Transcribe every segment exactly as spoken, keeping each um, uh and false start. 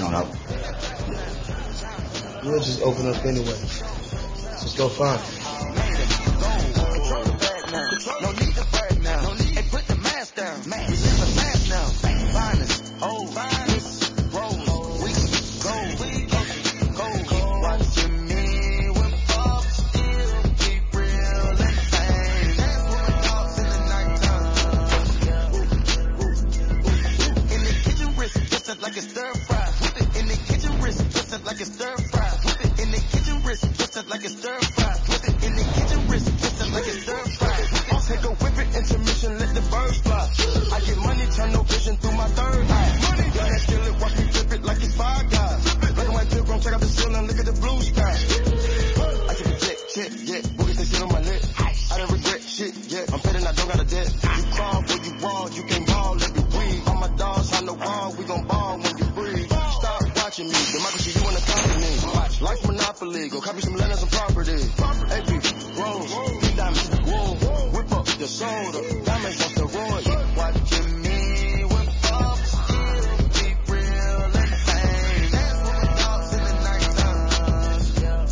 don't know. We'll just open up anyway. Let's go find it. No need to brag now. No need. Hey, put the mask down. We live a fast now. Finest, old, finest, rose, we go, we go, go. Watching me with Bob still keep real and fame. That's what we talk in the nighttime. In the kitchen, wrist twisted like a stir fry. Whip it in the kitchen, wrist twisted like a stir fry. Whip it in the kitchen, wrist twisted like a stir fry. Whip it in the kitchen, wrist twisted like a stir fry. Take a whip it, intermission, let the birds fly. I get money, turn no vision through my third eye. Money, got that skill it, watch me flip it like it's Five Guys. Black and white pilgrim, check out the ceiling, look at the blue sky. I can protect shit, yeah, boogies they sit on my lip. I didn't regret shit, yeah, I'm fitting, I don't got a debt. You crawl where you wall, you can't ball every week. All my dogs on the wall, we gon' ball when you breathe. Stop watching me, democracy, you wanna copy me. Life monopoly, go copy some land and some property. A P, Rose, big diamonds, whoa. The soda, diamonds off the road. Watching me with Bob still keep real and fame. That's what we talk in the nighttime.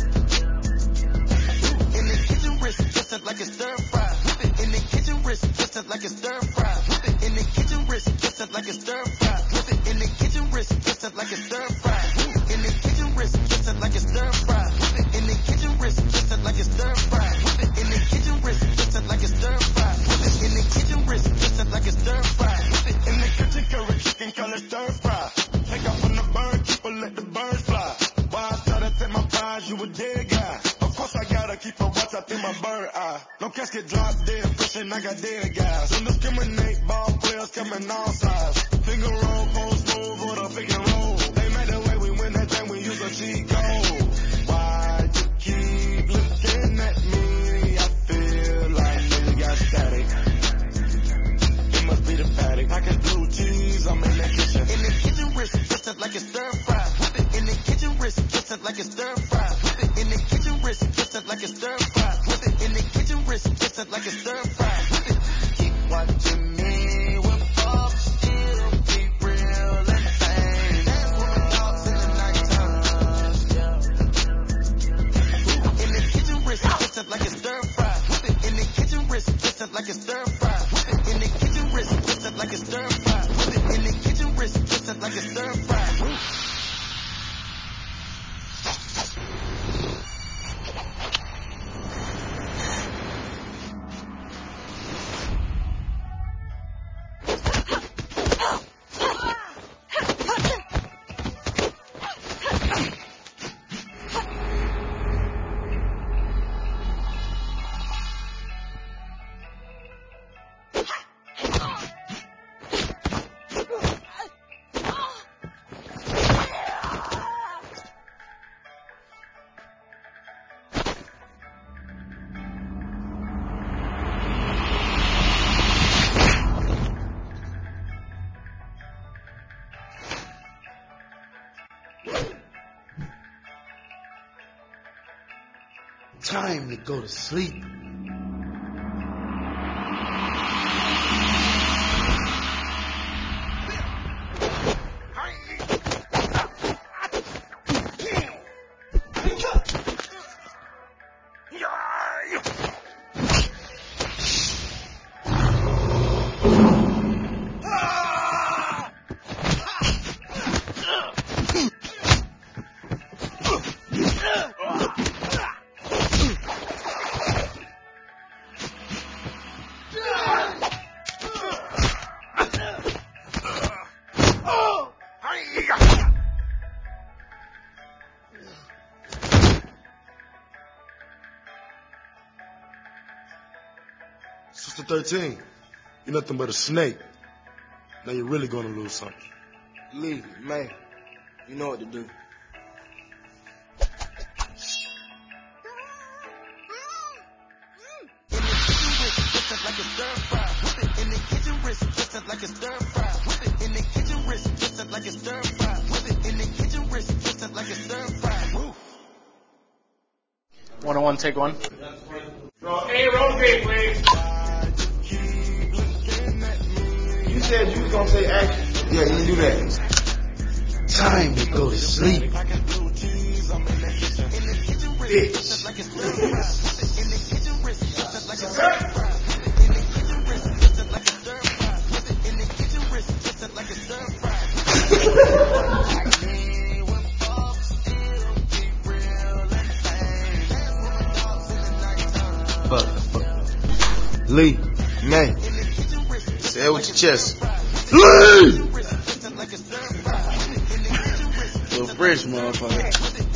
In the kitchen, wrist twisted like a stir fry. Whip it in the kitchen, wrist twisted like a stir fry. Whip it in the kitchen, wrist twisted like a stir fry. Whip it in the kitchen, wrist twisted like a stir fry. In the kitchen, wrist twisted like a stir fry. Whip it in the kitchen, wrist twisted like a stir fry. Whip it in the kitchen, wrist twisted like a stir fry. In the kitchen, wrist twisted like a stir fry. Whip it in the kitchen, curry chicken, color stir fry. Take off on the bird, keeper, let the birds fly. Why I try to take my prize, you a dead guy. Of course I gotta keep a watch out through my bird eye. No casket drop dead, pushing, I got dead guys. Don't discriminate, ball players coming all sides. Finger roll, post move, or the pick and roll. They made the way we win that thing, we use a cheat code. Why you keep looking at me? I feel like nigga got static. Be the paddock. I got blue cheese, I'm in the kitchen. In the kitchen, wrist twisted like a stir fry. Whip it in the kitchen, wrist twisted like a stir fry. Whip it in the kitchen, wrist twisted like a stir fry. Whip it in the kitchen, wrist twisted like a stir fry. Whip it. Keep watching me with Bob still keep real and fame. That's what we talk in the nighttime. In the kitchen, wrist twisted like a stir fry. Whip it in the kitchen, wrist twisted like a stir fry. Whip it in the kitchen, wrist twisted like a stir fry. Whip it in the kitchen, wrist twisted like a stir fry. Time to go to sleep. Sister thirteen, you're nothing but a snake. Now you're really gonna lose something. Leave it, man. You know what to do. Like a stir fry. Whip it in the kitchen, wrist twisted like a stir fry. Whip it in the kitchen, wrist twisted like a stir fry. Whip it in the kitchen, wrist twisted like a stir fry. one oh one, take one. Roll A, roll B, please. You said you was gonna say action. Yeah, you do that. Time to go to sleep. Bitch. Fuck. Lee, man, say it with your chest. Lee! Little fresh, motherfucker.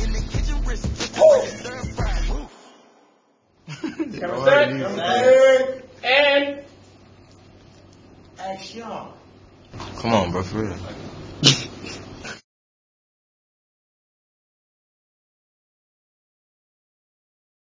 Camera set, and, and action. Come on, bro, for real.